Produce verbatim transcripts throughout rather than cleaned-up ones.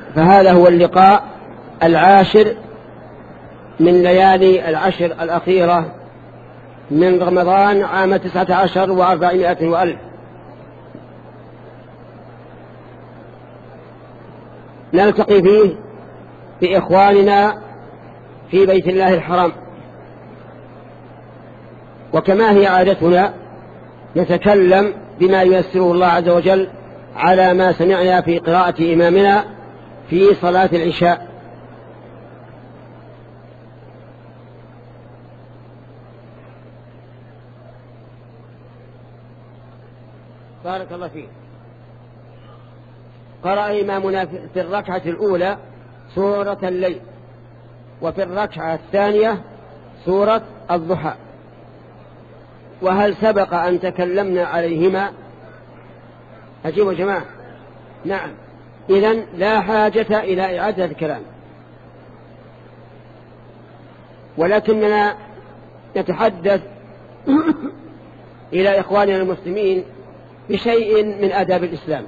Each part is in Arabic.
فهذا هو اللقاء العاشر من ليالي العشر الأخيرة من رمضان عام تسعة عشر وأربعمائة وألف. نلتقي فيه بإخواننا في بيت الله الحرام، وكما هي عادتنا نتكلم بما ييسره الله عز وجل على ما سمعنا في قراءة إمامنا في صلاة العشاء. بارك الله فيك. قرأ إمامنا في الركعة الأولى سورة الليل، وفي الركعة الثانية سورة الضحى. وهل سبق أن تكلمنا عليهما؟ أجيبوا جماعة. نعم، إذن لا حاجة إلى إعادة الكلام، ولكننا نتحدث إلى إخواننا المسلمين بشيء من آداب الإسلام.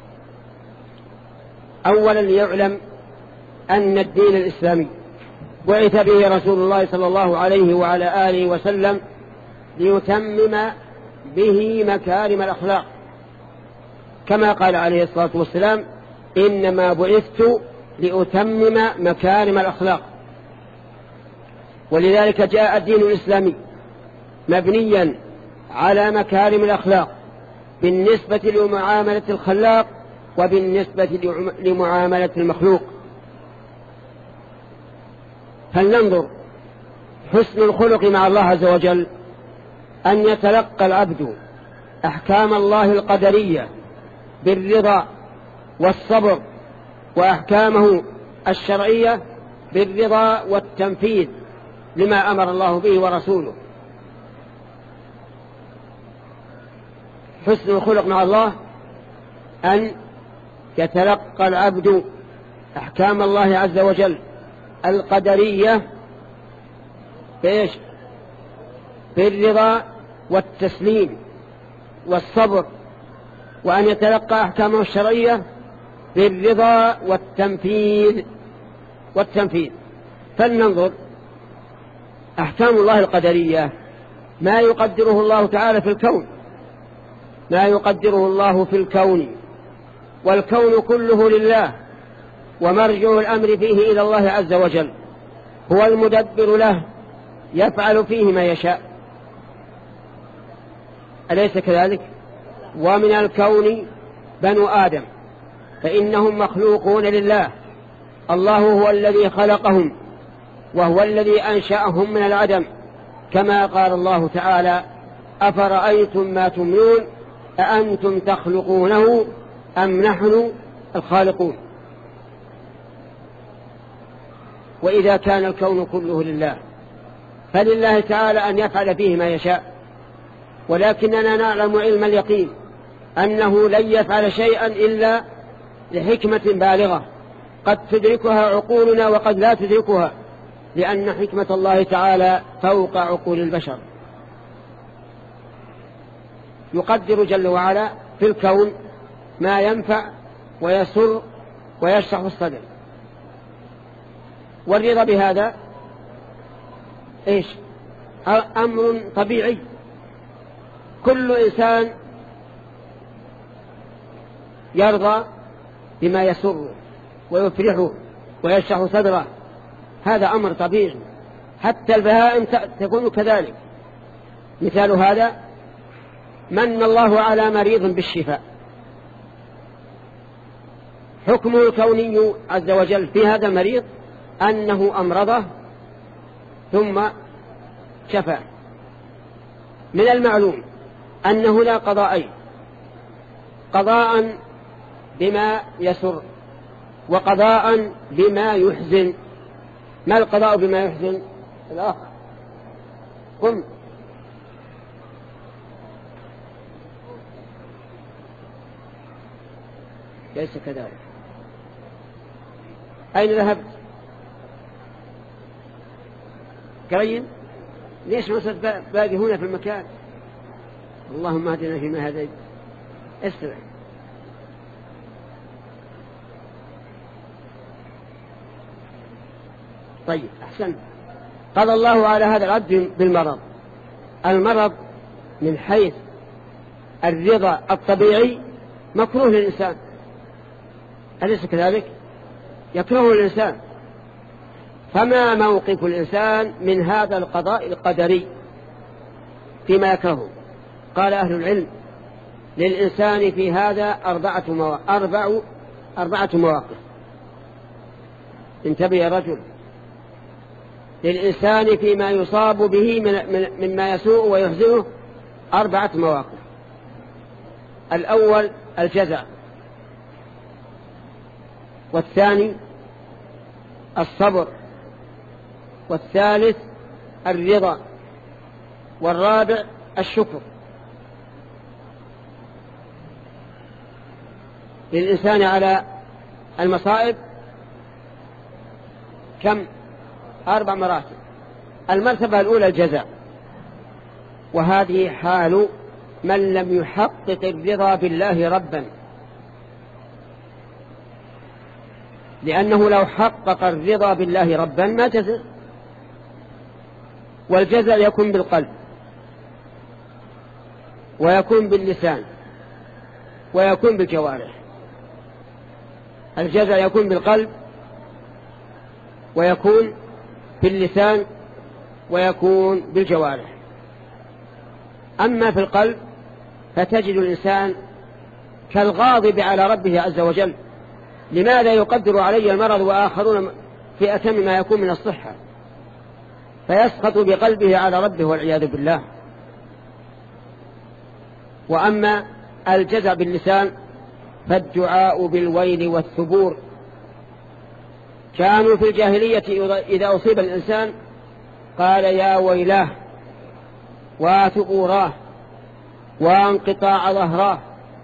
أولا ليعلم أن الدين الإسلامي بعث به رسول الله صلى الله عليه وعلى آله وسلم ليتمم به مكارم الأخلاق، كما قال عليه الصلاة والسلام: إنما بعثت لأتمم مكارم الأخلاق. ولذلك جاء الدين الإسلامي مبنيا على مكارم الأخلاق بالنسبة لمعاملة الخلاق وبالنسبة لمعاملة المخلوق. فلننظر حسن الخلق مع الله عز وجل أن يتلقى العبد أحكام الله القدرية بالرضا والصبر، وأحكامه الشرعية بالرضا والتنفيذ لما أمر الله به ورسوله. حسن الخلق مع الله أن يتلقى العبد أحكام الله عز وجل القدرية بإيش؟ بالرضا والتسليم والصبر، وأن يتلقى أحكامه الشرعية بالرضا والتنفيذ والتنفيذ. فلننظر أحكام الله القدرية، ما يقدره الله تعالى في الكون، ما يقدره الله في الكون، والكون كله لله، ومرجع الأمر فيه إلى الله عز وجل، هو المدبر له، يفعل فيه ما يشاء، أليس كذلك؟ ومن الكون بنو آدم فإنهم مخلوقون لله، الله هو الذي خلقهم وهو الذي أنشأهم من العدم، كما قال الله تعالى: أفرأيتم ما تمنون أأنتم تخلقونه أم نحن الخالقون. وإذا كان الكون كله لله فلله تعالى أن يفعل فيه ما يشاء، ولكننا نعلم علم اليقين أنه لن يفعل شيئا إلا لحكمة بالغة قد تدركها عقولنا وقد لا تدركها، لأن حكمة الله تعالى فوق عقول البشر. يقدر جل وعلا في الكون ما ينفع ويسر ويشرح الصدر، والرضا بهذا إيش؟ أمر طبيعي. كل إنسان يرضى بما يسره ويفرحه ويشرح صدره، هذا أمر طبيعي، حتى البهائم تكون كذلك. مثال هذا: من الله على مريض بالشفاء، حكمه الكوني عز وجل في هذا المريض أنه أمرضه ثم شفى. من المعلوم أن هنا قضاءين: قضاء بما يسر وقضاء بما يحزن. ما القضاء بما يحزن؟ الأخ قم. ليس كذلك. أين ذهبت؟ قرين؟ ليش مصد باقي هنا في المكان؟ اللهم اهدنا فيما هديت. استمع. طيب أحسن. قضى الله على هذا العبد بالمرض. المرض من حيث الرضا الطبيعي مكروه للإنسان، أليس كذلك؟ يكره الإنسان. فما موقف الإنسان من هذا القضاء القدري فيما يكرهه؟ قال أهل العلم للإنسان في هذا أربعة مواقف أربع أربعة مواقف. انتبه يا رجل، للإنسان فيما يصاب به من مما يسوء ويحزنه أربعة مواقف. الأول الجزع، والثاني الصبر، والثالث الرضا، والرابع الشكر. للإنسان على المصائب كم؟ أربع مراتب. المرتبة الأولى الجزع، وهذه حال من لم يحقق الرضا بالله ربا، لأنه لو حقق الرضا بالله ربا ما جزع. والجزع يكون بالقلب، ويكون باللسان، ويكون بالجوارح. الجزع يكون بالقلب، ويكون باللسان، ويكون بالجوارح. أما في القلب فتجد الإنسان كالغاضب على ربه عز وجل، لماذا يقدر علي المرض وآخرون في أتم ما يكون من الصحة؟ فيسقط بقلبه على ربه والعياذ بالله. وأما الجزع باللسان فالدعاء بالويل والثبور. كانوا في الجاهلية إذا أصيب الإنسان قال يا ويلاه وثبوراه وانقطاع ظهراه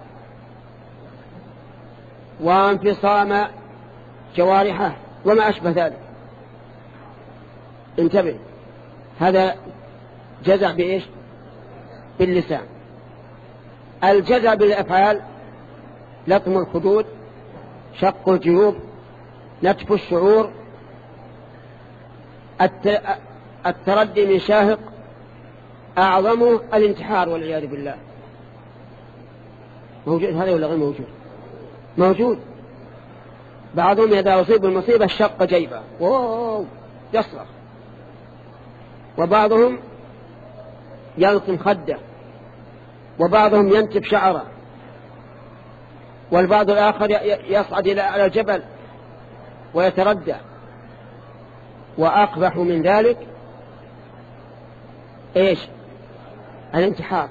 وانفصام جوارحه وما أشبه ذلك. انتبه، هذا جزع بإيش؟ باللسان. الجزع بالأفعال لطم الخدود، شق الجيوب، نتف الشعور، التردي من شاهق، أعظمه الانتحار والعياذ بالله. موجود هذا ولا غير موجود؟ موجود. بعضهم إذا أصيب بالمصيبة شق جيبه يصرخ، وبعضهم يلطم خده، وبعضهم ينتف شعره، والبعض الآخر يصعد إلى على الجبل ويتردى. وأقبح من ذلك إيش؟ الانتحار.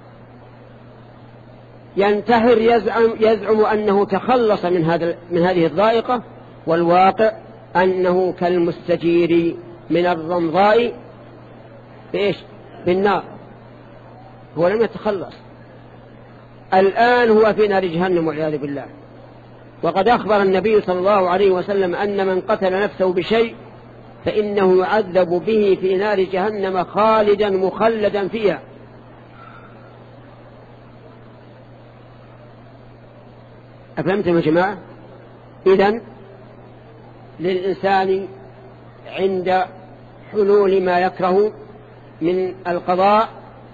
ينتحر يزعم, يزعم أنه تخلص من, هذا من هذه الضائقة، والواقع أنه كالمستجير من الرمضاء بإيش؟ بالنار. هو لم يتخلص، الآن هو في نار جهنم والعياذ بالله. وقد أخبر النبي صلى الله عليه وسلم أن من قتل نفسه بشيء فإنه يعذب به في نار جهنم خالدا مخلدا فيها. أفهمتم يا جماعة؟ إذن للإنسان عند حلول ما يكره من القضاء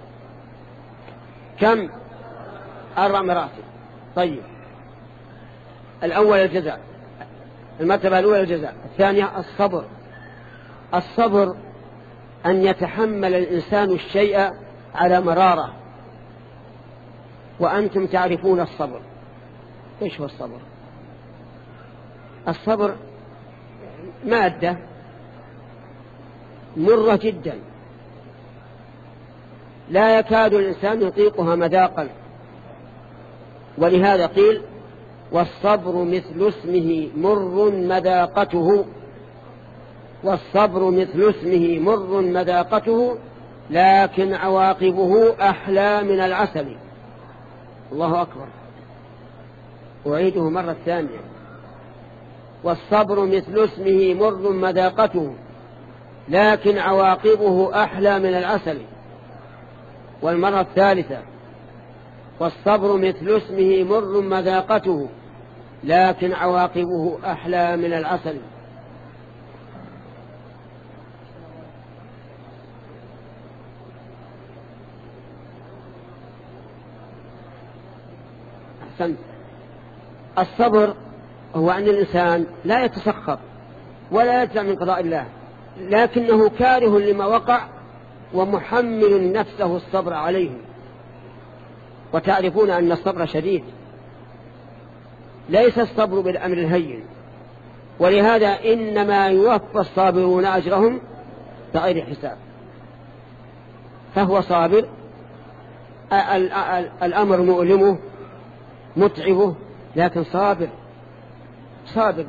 كم؟ أربع مراتب. طيب، الأول الجزاء، المرتبة الأولى الجزاء. الثانية الصبر. الصبر أن يتحمل الإنسان الشيء على مرارة، وأنتم تعرفون الصبر. إيش هو الصبر؟ الصبر مادة مرة جدا لا يكاد الإنسان يطيقها مذاقا، ولهذا قيل والصبر مثل اسمه مر مذاقته. والصبر مثل اسمه مر مذاقته لكن عواقبه أحلى من العسل. الله أكبر، أعيده مرة ثانية. والصبر مثل اسمه مر مذاقته لكن عواقبه أحلى من العسل. والمرة الثالثة والصبر مثل اسمه مر مذاقته لكن عواقبه أحلى من العسل. أحسنت. الصبر هو أن الإنسان لا يتسخط ولا يجزع من قضاء الله، لكنه كاره لما وقع ومحمل نفسه الصبر عليه. وتعرفون أن الصبر شديد، ليس الصبر بالأمر الهين، ولهذا إنما يوفى الصابرون أجرهم بغير حساب. فهو صابر، الأمر مؤلمه متعبه، لكن صابر صابر.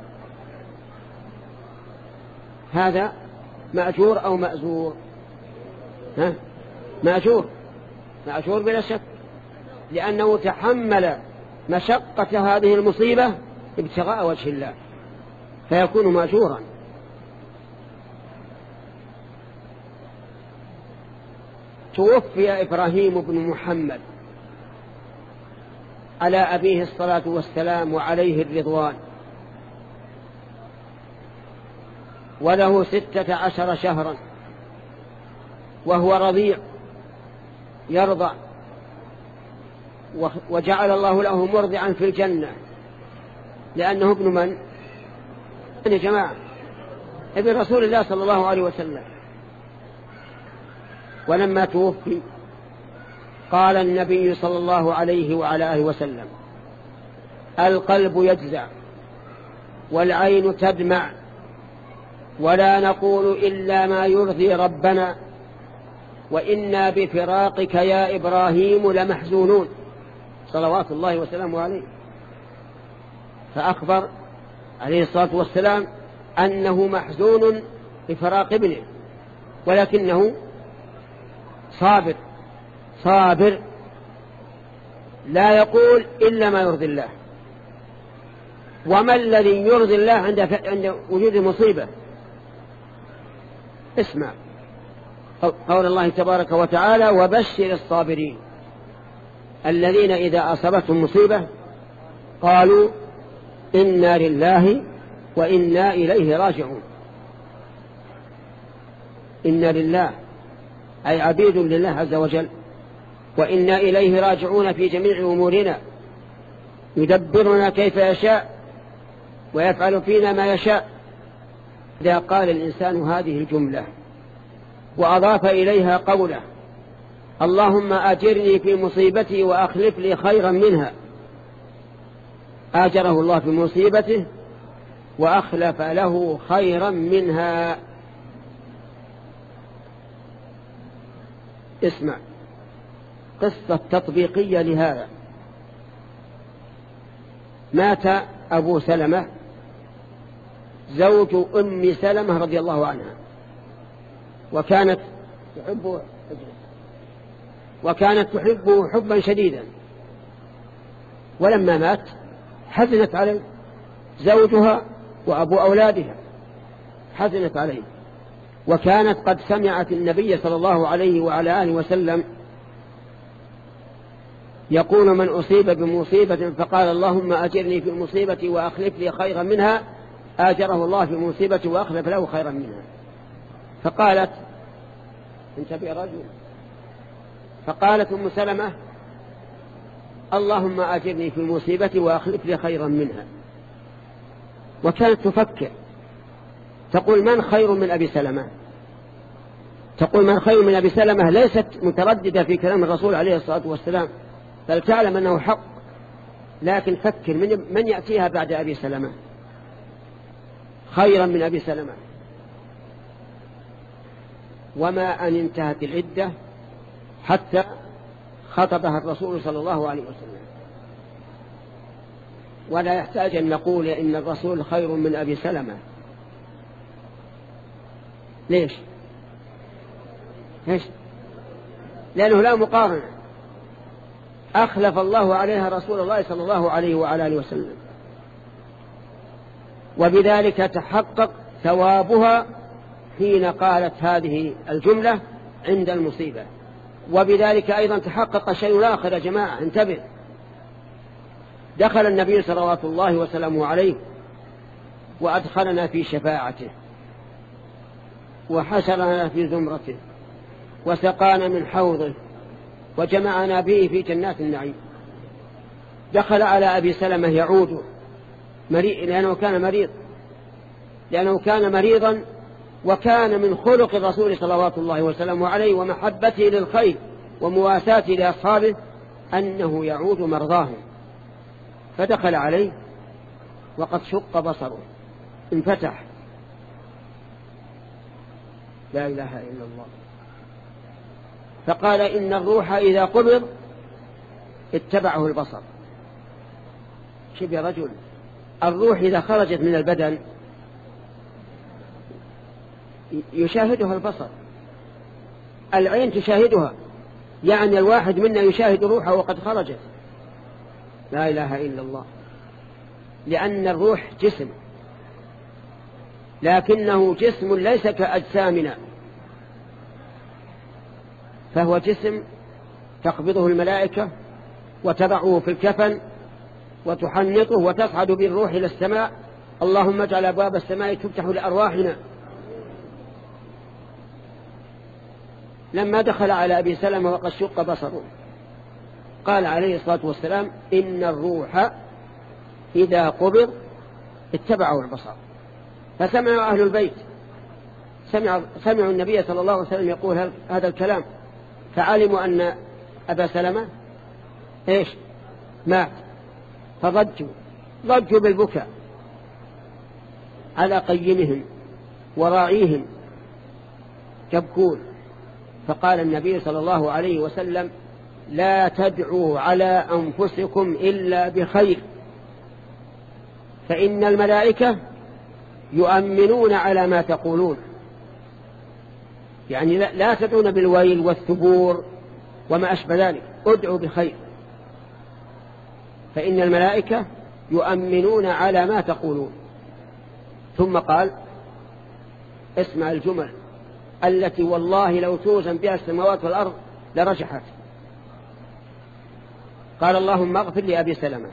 هذا مأجور أو مأزور؟ ها؟ مأجور، مأجور بلا شك، لأنه تحمل مشقة هذه المصيبة ابتغاء وجه الله، فيكون مأجورا. توفي إبراهيم بن محمد على أبيه الصلاة والسلام وعليه الرضوان، وله ستة عشر شهرا، وهو رضيع يرضع، وجعل الله له مرضعا في الجنة، لأنه ابن من؟ يا جماعة ابن رسول الله صلى الله عليه وسلم. ولما توفي قال النبي صلى الله عليه وعلى آله وسلم: القلب يجزع والعين تدمع، ولا نقول إلا ما يرضي ربنا، وإنا بفراقك يا إبراهيم لمحزونون، صلوات الله وسلامه عليه. فأخبر عليه الصلاة والسلام أنه محزون بفراق ابنه، ولكنه صابر صابر لا يقول إلا ما يرضي الله. وما الذي يرضي الله عند عند وجود المصيبة؟ اسمع قول الله تبارك وتعالى: وبشر الصابرين الذين إذا أصابتهم مصيبة قالوا إنا لله وإنا إليه راجعون. إنا لله أي عبيد لله عز وجل، وإنا إليه راجعون في جميع أمورنا، يدبرنا كيف يشاء ويفعل فينا ما يشاء. إذا قال الإنسان هذه الجملة وأضاف إليها قوله: اللهم أجرني في مصيبتي وأخلف لي خيرا منها، آجره الله في مصيبته وأخلف له خيرا منها. اسمع قصة تطبيقية لهذا. مات أبو سلمة زوج أم سلمة رضي الله عنها، وكانت تحبه وكانت تحبه حبا شديدا، ولما مات حزنت عليه زوجها وأبو أولادها، حزنت عليه. وكانت قد سمعت النبي صلى الله عليه وعلى آله وسلم يقول: من أصيب بمصيبة فقال اللهم أجرني في مصيبتي وأخلف لي خيرا منها، آجره الله في مصيبتي وأخلف له خيرا منها. فقالت: انتبه يا رجل، فقالت أم سلمة: اللهم أجرني في مصيبتي وأخلف لي خيرا منها. وكانت تفكر تقول: من خير من أبي سلمة؟ تقول: من خير من أبي سلمة؟ ليست مترددة في كلام الرسول عليه الصلاة والسلام، بل تعلم أنه حق، لكن فكر من, من يأتيها بعد أبي سلمة خيرا من أبي سلمة. وما أن انتهت العدة حتى خطبها الرسول صلى الله عليه وسلم. ولا يحتاج أن نقول إن الرسول خير من أبي سلمة. ليش؟ ليش؟ لأنه لا مقارنة، أخلف الله عليها رسول الله صلى الله عليه وعلى آله وسلم، وبذلك تحقق ثوابها حين قالت هذه الجملة عند المصيبة. وبذلك أيضا تحقق شيء آخر يا جماعة، انتبه. دخل النبي صلوات الله وسلامه عليه وأدخلنا في شفاعته، وحشرنا في زمرته، وسقانا من حوضه، وجمعنا به في جنات النعيم. دخل على أبي سلمة يعود مريض لأنه كان مريض لأنه كان مريضا، وكان من خلق الرسول صلوات الله وسلامه عليه ومحبته للخير ومواساته لأصحابه أنه يعود مرضاهم، فدخل عليه وقد شق بصره انفتح. لا إله إلا الله. فقال إن الروح إذا قبض اتبعه البصر. شوف يا رجل، الروح إذا خرجت من البدن يشاهدها البصر، العين تشاهدها، يعني الواحد منا يشاهد روحه وقد خرجت. لا إله إلا الله. لأن الروح جسم، لكنه جسم ليس كأجسامنا، فهو جسم تقبضه الملائكة وتضعه في الكفن وتحنطه وتصعد بالروح إلى السماء. اللهم اجعل أبواب السماء تفتح لأرواحنا. لما دخل على أبي سلمة وقد شق بصره قال عليه الصلاة والسلام إن الروح إذا قبض اتبعه البصر. فسمع أهل البيت، سمع سمعوا النبي صلى الله عليه وسلم يقول هذا الكلام، فعلموا أن أبا سلمة إيش مات، فضجوا ضجوا بالبكاء على قيمهم وراعيهم يبكون. فقال النبي صلى الله عليه وسلم لا تدعوا على أنفسكم إلا بخير، فإن الملائكة يؤمنون على ما تقولون. يعني لا تدعون بالويل والثبور وما أشبه ذلك، ادعوا بخير، فإن الملائكة يؤمنون على ما تقولون. ثم قال اسمع الجمل التي والله لو توزن بها السماوات والأرض لرجحت. قال اللهم اغفر لأبي سلمة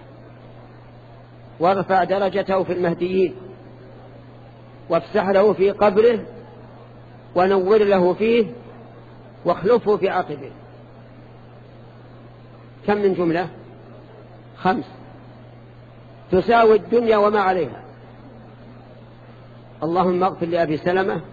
وارفع درجته في المهديين وافسح له في قبره ونور له فيه واخلفه في عقبه. كم من جملة؟ خمس تساوي الدنيا وما عليها. اللهم اغفر لأبي سلمة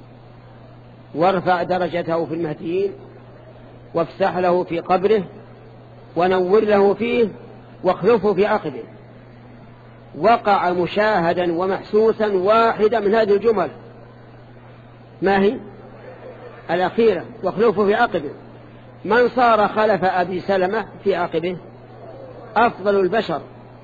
وارفع درجته في المهديين وافسح له في قبره ونور له فيه واخلفه في عقبه. وقع مشاهدا ومحسوسا واحدة من هذه الجمل، ما هي الأخيرة واخلفه في عقبه. من صار خلف أبي سلمة في عقبه؟ أفضل البشر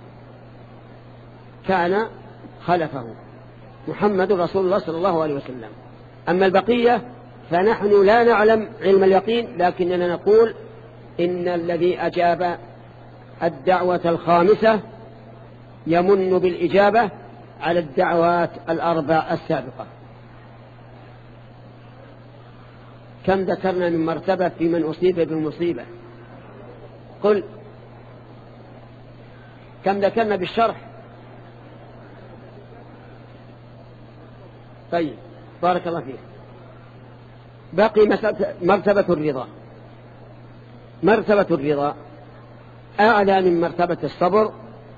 كان خلفه محمد رسول الله صلى الله عليه وسلم. أما البقية فنحن لا نعلم علم اليقين، لكننا نقول إن الذي أجاب الدعوة الخامسة يمن بالإجابة على الدعوات الأربع السابقة. كم ذكرنا من مرتبة في من أصيب بالمصيبة؟ قل كم ذكرنا بالشرح؟ طيب بارك الله فيك. بقي مرتبة الرضا. مرتبة الرضا أعلى من مرتبة الصبر،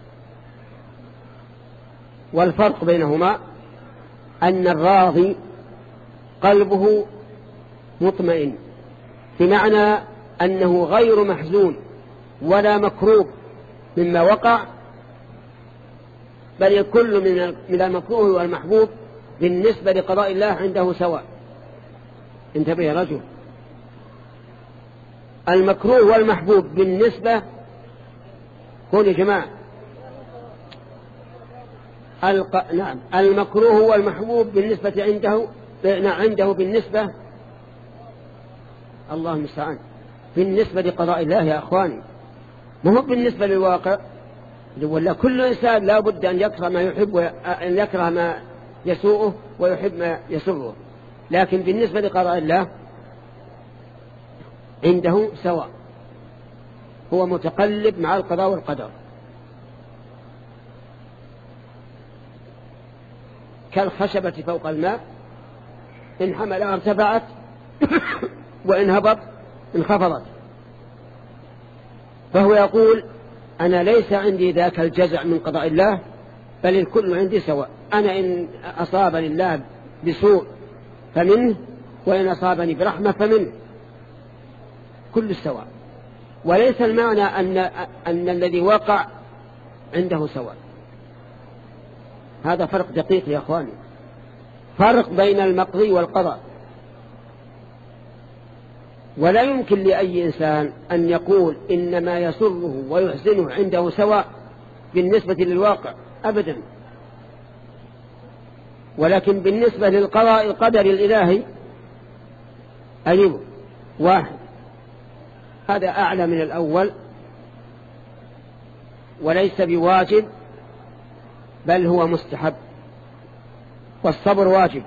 والفرق بينهما أن الراضي قلبه مطمئن، بمعنى أنه غير محزون ولا مكروه مما وقع، بل كل من المكروه والمحبوب بالنسبة لقضاء الله عنده سواء. انتبه يا رجل، المكروه والمحبوب بالنسبة كون يا جماعة الق... نعم المكروه والمحبوب بالنسبة عنده عنده بالنسبة الله المستعان بالنسبة لقضاء الله يا أخواني، مو بالنسبة للواقع. ولا كل إنسان لا بد أن يكره ما يحب وأن يكره ما يسوءه ويحب ما يسره، لكن بالنسبة لقضاء الله عنده سواء، هو متقلب مع القضاء والقدر. كالخشبة فوق الماء، إن حملها ارتفعت وإن هبط انخفضت. فهو يقول أنا ليس عندي ذاك الجزع من قضاء الله، بل الكل عندي سواء. أنا إن أصابني الله بسوء فمنه، وإن أصابني برحمة فمنه، كل سواء. وليس المعنى أن, أن الذي وقع عنده سواء. هذا فرق دقيق يا أخواني، فرق بين المقضي والقضاء. ولا يمكن لأي إنسان أن يقول إنما يسره ويحزنه عنده سواء بالنسبة للواقع أبدا. ولكن بالنسبة للقضاء القدر الإلهي أيوه واحد، هذا أعلى من الأول، وليس بواجب بل هو مستحب. والصبر واجب.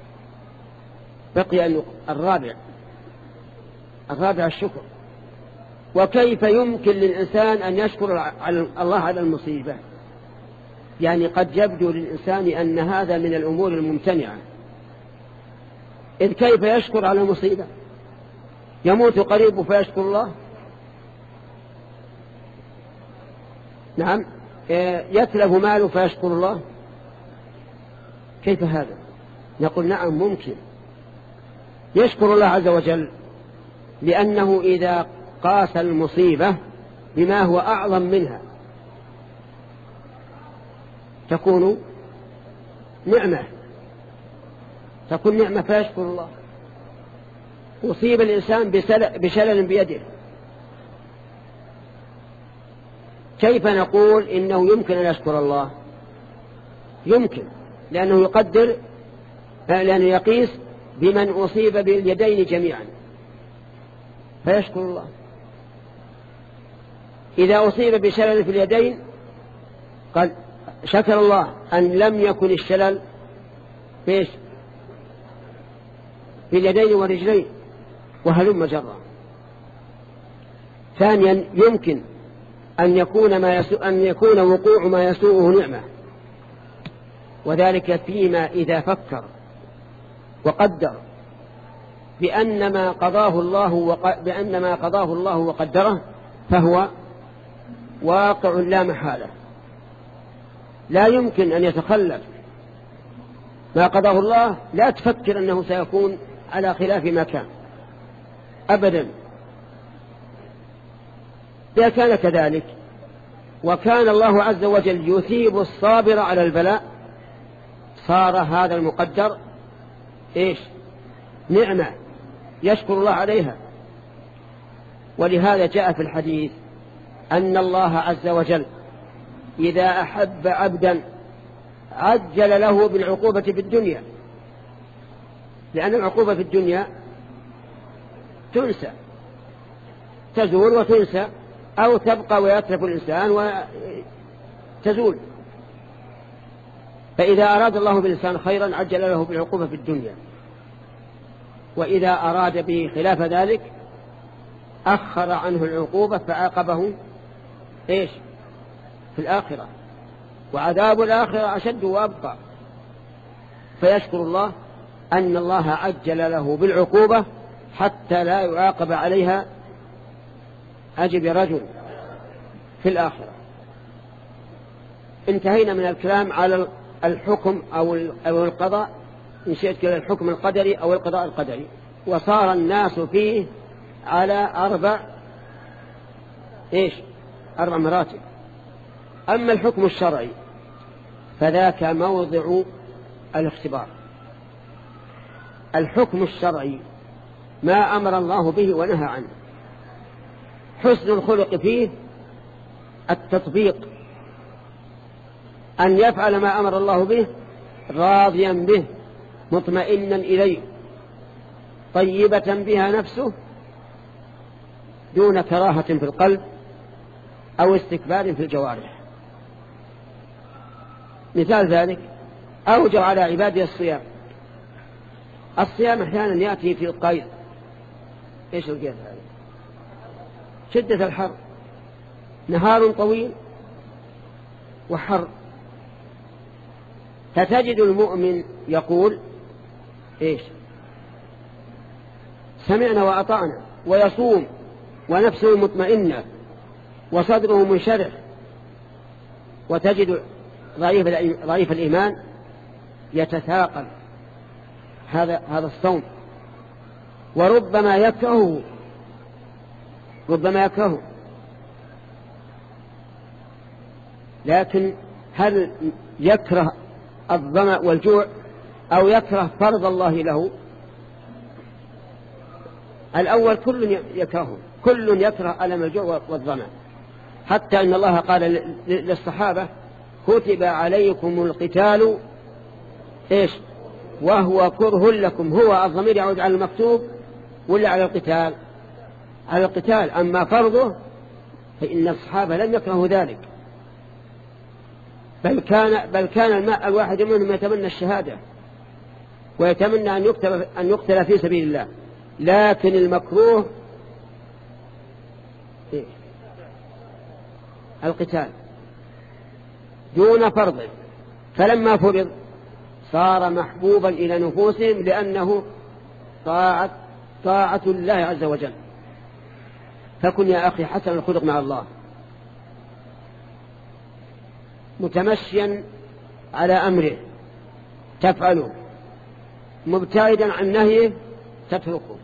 بقي الرابع الرابع الشكر. وكيف يمكن للإنسان أن يشكر الله على المصيبة؟ يعني قد يبدو للإنسان أن هذا من الأمور الممتنعة، إذ كيف يشكر على المصيبة؟ يموت قريب فيشكر الله؟ نعم. يتلف ماله فيشكر الله؟ كيف هذا؟ نقول نعم ممكن يشكر الله عز وجل، لأنه إذا قاس المصيبة بما هو أعظم منها تكون نعمة، تكون نعمة فيشكر الله. أصيب الإنسان بشلل بيده، كيف نقول إنه يمكن أن يشكر الله؟ يمكن، لأنه يقدر، لأنه يقيس بمن أصيب باليدين جميعا فيشكر الله. إذا أصيب بشلل في اليدين قال شكر الله أن لم يكن الشلل فيش في اليدين والرجلين وهلم جرا. ثانيا يمكن أن يكون ما يسوء أن يكون وقوع ما يسوءه نعمة، وذلك فيما إذا فكر وقدر بأن ما قضاه الله وق... بأن ما قضاه الله وقدره فهو واقع لا محالة، لا يمكن أن يتخلف. ما قضاه الله لا تفكر أنه سيكون على خلاف ما كان أبدا. إذا كان كذلك وكان الله عز وجل يثيب الصابر على البلاء صار هذا المقدر إيش؟ نعمة يشكر الله عليها. ولهذا جاء في الحديث أن الله عز وجل إذا أحب عبدا عجل له بالعقوبة في الدنيا، لأن العقوبة في الدنيا تنسى، تزول وتنسى، أو تبقى ويترك الإنسان وتزول. فإذا أراد الله بالإنسان خيرا عجل له بالعقوبة في الدنيا، وإذا أراد به خلاف ذلك أخر عنه العقوبة فعاقبه إيش؟ في الآخرة، وعذاب الآخرة أشد وأبقى. فيشكر الله أن الله عجل له بالعقوبة حتى لا يعاقب عليها أجب رجل في الآخرة. انتهينا من الكلام على الحكم أو القضاء، إن شئت كلا الحكم القدري أو القضاء القدري، وصار الناس فيه على أربع إيش؟ أربع مراتب. أما الحكم الشرعي فذاك موضع الاختبار. الحكم الشرعي ما أمر الله به ونهى عنه، حسن الخلق فيه التطبيق، أن يفعل ما أمر الله به راضيا به مطمئنا إليه طيبة بها نفسه دون كراهة في القلب أو استكبار في الجوارح. مثال ذلك أوجب على عباده الصيام. الصيام أحيانا يأتي في القيد. إيش القيد هذا؟ شدة الحر، نهار طويل وحر، فتجد المؤمن يقول إيش؟ سمعنا وأطعنا، ويصوم ونفسه مطمئنة وصدره منشرح وتجد ضعيف ضعيف الإيمان يتثاقل هذا هذا الصوم، وربما يكرهه ربما يكرهه لكن هل يكره الظمأ والجوع أو يكره فرض الله له؟ الأول كل يكرهه، كل يكره ألم الجوع والظمأ، حتى إن الله قال للصحابة كتب عليكم القتال إيش وهو كره لكم. هو الضمير يعود على المكتوب ولا على القتال؟ على القتال. أما فرضه فإن الصحابة لم يكرهوا ذلك، بل كان بل كان الماء الواحد منهم يتمنى الشهادة ويتمنى أن يقتل أن يقتل في سبيل الله، لكن المكروه إيه؟ القتال دون فرضه، فلما فرض صار محبوبا إلى نفوسهم لأنه طاعة طاعة الله عز وجل. فكن يا أخي حسن الخلق مع الله، متمشيا على أمره تفعله، مبتعدا عن نهيه تتركه،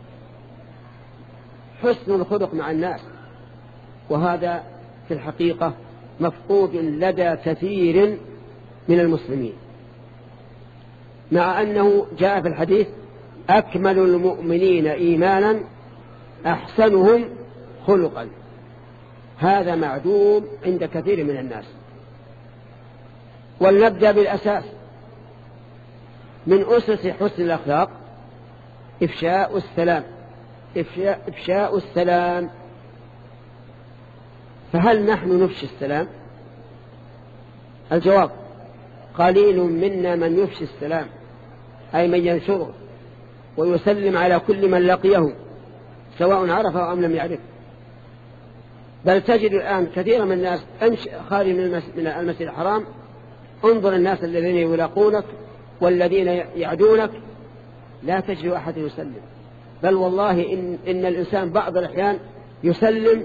حسن الخلق مع الناس. وهذا في الحقيقة مفقود لدى كثير من المسلمين، مع أنه جاء في الحديث أكمل المؤمنين إيمانا أحسنهم خلقا. هذا معدوم عند كثير من الناس. ولنبدأ بالأساس من أسس حسن الأخلاق إفشاء السلام. إفشاء, إفشاء السلام. فهل نحن نفشي السلام؟ الجواب قليل منا من يفشي السلام، أي من ينشره ويسلم على كل من لقيه سواء عرفه أم لم يعرف. بل تجد الآن كثيرا من الناس خارج من المسجد الحرام، انظر الناس الذين يلاقونك والذين يعدونك لا تجد أحد يسلم. بل والله إن, إن الإنسان بعض الأحيان يسلم،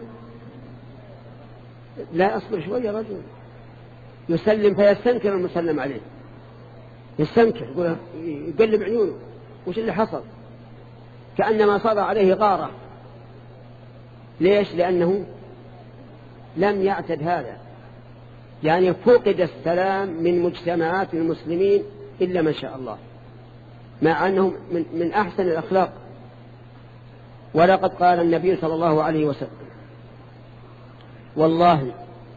لا أصبر شوية رجل، يسلم فيستنكر المسلم عليه، يستنكر يقلب عيونه وش اللي حصل، كأنما صار عليه غارة. ليش؟ لأنه لم يعتد هذا. يعني فقد السلام من مجتمعات المسلمين إلا ما شاء الله، مع أنه من, من أحسن الأخلاق. ولقد قال النبي صلى الله عليه وسلم والله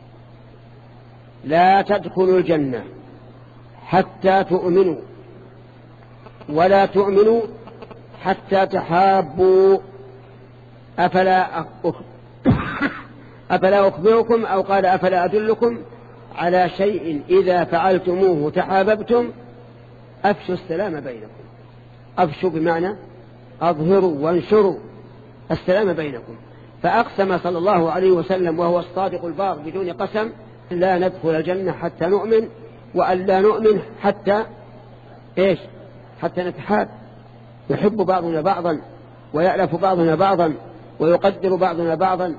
لا تدخلوا الجنة حتى تؤمنوا ولا تؤمنوا حتى تحابوا. أفلا أفلا أخبركم أو قال أفلا أدلكم على شيء إذا فعلتموه تحاببتم؟ أفشوا السلام بينكم. أفشوا بمعنى أظهروا وانشروا السلام بينكم. فأقسم صلى الله عليه وسلم وهو الصادق البار بدون قسم لا ندخل الجنة حتى نؤمن، وأن لا نؤمن حتى إيش؟ حتى نتحاب، يحب بعضنا بعضا ويألف بعضنا بعضا ويقدر بعضنا بعضا،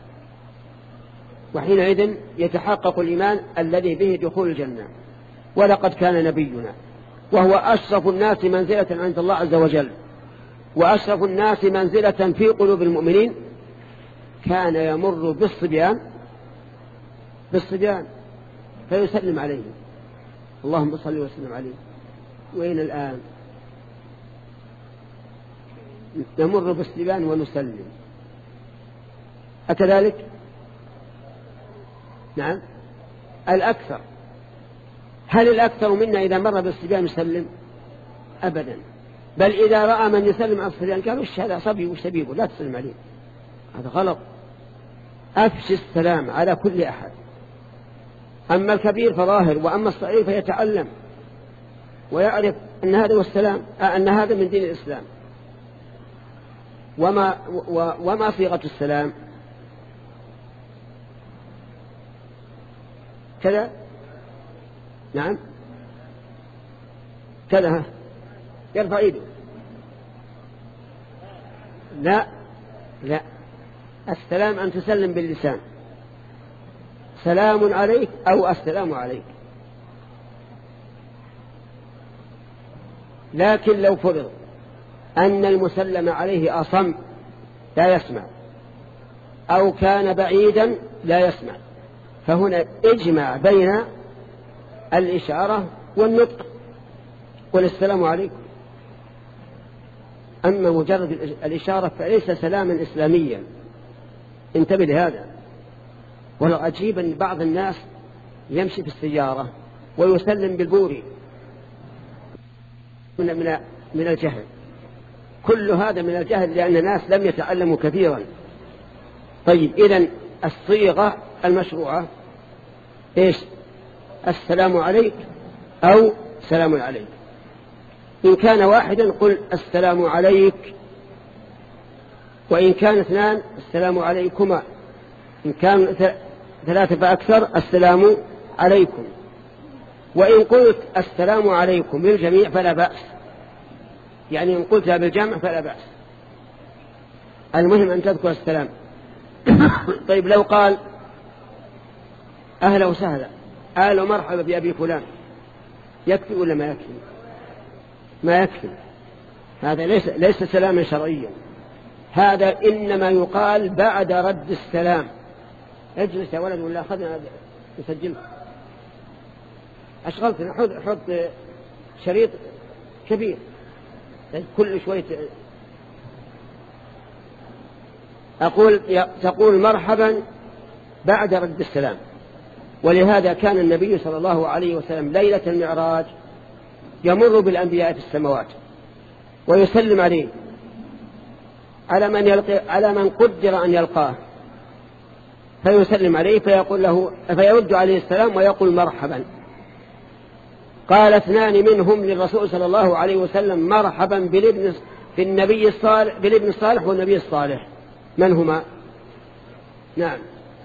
وحينئذ يتحقق الإيمان الذي به دخول الجنة. ولقد كان نبينا وهو أشرف الناس منزلة عند الله عز وجل وأشرف الناس منزلة في قلوب المؤمنين، كان يمر بالصبيان بالصبيان فيسلم عليهم. اللهم صل وسلم عليه. وين الآن؟ نمر بالصبيان ونسلم، أكذلك؟ نعم الأكثر. هل الأكثر منا إذا مر بالصبيان يسلم؟ أبدا. بل إذا رأى من يسلم على الصبيان قالوا وش هذا صبي وش تبيبه، لا تسلم عليه، هذا غلط. أفشي السلام على كل أحد. أما الكبير فظاهر، وأما الصغير فيتعلم ويعرف أن هذا هو السلام، أن هذا من دين الإسلام. وما, وما صيغة السلام كذا؟ نعم كذا، يرفع ايده. لا لا، السلام أن تسلم باللسان، سلام عليك أو السلام عليك. لكن لو فرض أن المسلم عليه أصم لا يسمع أو كان بعيدا لا يسمع، فهنا اجمع بين الإشارة والنطق، قل السلام عليكم. أما مجرد الإشارة فليس سلاما إسلاميا، انتبه لهذا. ولو عجيب أن بعض الناس يمشي في السيارة ويسلم بالبوري من من من الجهل. كل هذا من الجهل لأن الناس لم يتعلموا كثيرا. طيب إذن الصيغة المشروعة إيش؟ السلام عليك أو سلام عليك. إن كان واحدا قل السلام عليك، وإن كان اثنان السلام عليكما، إن كان ثلاثة فأكثر السلام عليكم. وإن قلت السلام عليكم بالجميع فلا بأس، يعني إن قلتها بالجمع فلا بأس، المهم أن تذكر السلام. طيب لو قال أهلا وسهلا أهلا ومرحبا بأبي فلان، يكفي ولا ما يكفي؟ ما يكفي. هذا ليس, ليس سلاما شرعيا، هذا إنما يقال بعد رد السلام. اجلس يا ولد ولا أخذنا نسجل، أشغلتنا. حط, حط شريط كبير كل شوية. أقول تقول مرحبا بعد رد السلام. ولهذا كان النبي صلى الله عليه وسلم ليلة المعراج يمر بالأنبياء في السماوات ويسلم عليه على من يلقي على من قدر أن يلقاه، فيسلم عليه فيقول له فيرد عليه السلام ويقول مرحبا. قال اثنان منهم للرسول صلى الله عليه وسلم مرحبا بالابن بالنبي الصالح بالابن الصالح والنبي الصالح. من هما؟ نعم،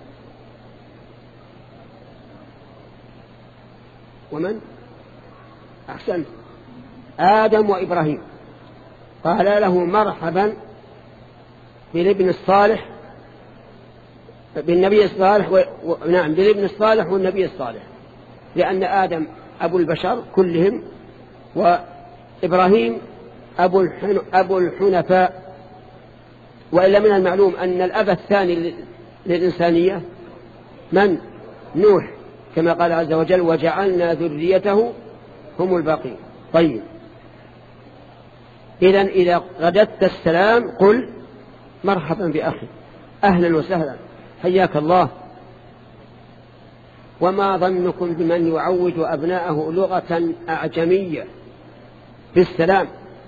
ومن؟ أحسنت، آدم وإبراهيم. قال له مرحبا بالابن الصالح بالنبي الصالح و... و... نعم بالابن الصالح والنبي الصالح، لأن آدم أبو البشر كلهم، وإبراهيم أبو, الحن... أبو الحنفاء. وإلا من المعلوم أن الأب الثاني للإنسانية من؟ نوح، كما قال عز وجل وجعلنا ذريته هم الباقين. طيب إذن إذا رددت السلام قل مرحبا بأخي، أهلا وسهلا، حياك الله. وما ظنكم بمن يعود أبناءه لغة أعجمية بالسلام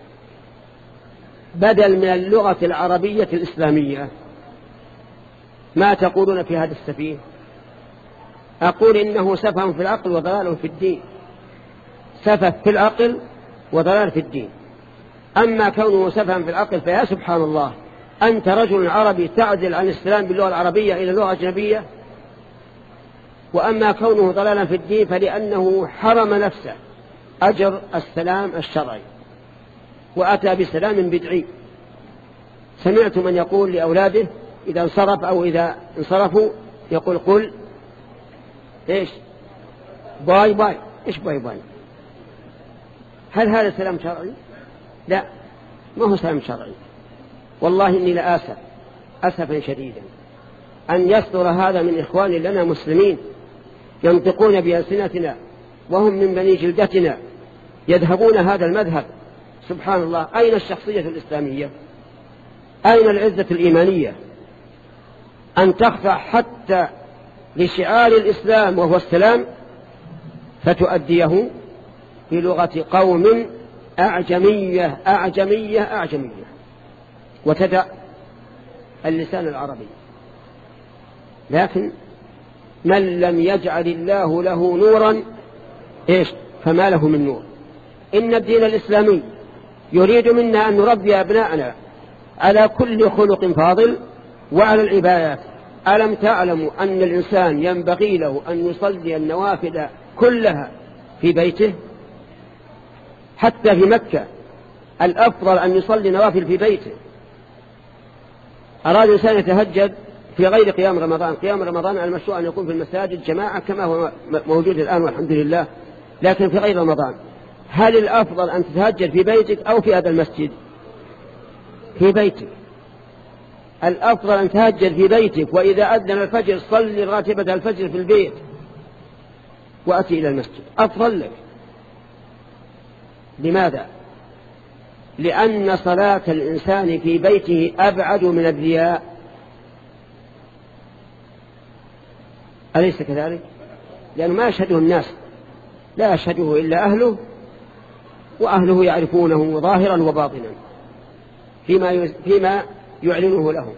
بدل من اللغة العربية الإسلامية؟ ما تقولون في هذا السفيه؟ أقول إنه سفه في العقل وضلال في الدين، سفه في العقل وضلال في الدين. أما كونه سفها في العقل فيا سبحان الله، أنت رجل عربي تعدل عن السلام باللغة العربية إلى لغة أجنبية. وأما كونه ضلالا في الدين فلأنه حرم نفسه أجر السلام الشرعي وأتى بسلام بدعي. سمعت من يقول لأولاده إذا انصرف أو إذا انصرفوا يقول قل إيش باي باي. إيش باي باي؟ هل هذا سلام شرعي؟ لا، ما هو سلام شرعي. والله إني لآسف أسفا شديدا أن يصدر هذا من إخوان لنا مسلمين ينطقون بألسنتنا وهم من بني جلدتنا يذهبون هذا المذهب. سبحان الله، أين الشخصية الإسلامية؟ أين العزة الإيمانية؟ أن تخضع حتى لشعار الإسلام وهو السلام فتؤديه بلغة قوم أعجمية أعجمية أعجمية وتدع اللسان العربي. لكن من لم يجعل الله له نورا إيش فما له من نور. إن الدين الإسلامي يريد منا أن نربي أبناءنا على كل خلق فاضل وعلى العبادات. ألم تعلموا أن الإنسان ينبغي له أن يصلي النوافل كلها في بيته؟ حتى في مكة الأفضل أن يصلي نوافل في بيته. أراد الإنسان يتهجد في غير قيام رمضان. قيام رمضان المشروع أن يكون في المساجد جماعة كما هو موجود الآن والحمد لله، لكن في غير رمضان هل الأفضل أن تتهجد في بيتك أو في هذا المسجد؟ في بيتك. الأفضل أن تهجد في بيتك، وإذا أذن الفجر صلي راتبة الفجر في البيت وأتي إلى المسجد، أفضل لك. لماذا؟ لأن صلاة الإنسان في بيته أبعد من الرياء، أليس كذلك؟ لأنه ما يشهده الناس، لا يشهده إلا أهله، وأهله يعرفونه ظاهرا وباطنا فيما فيما يعلنه لهم.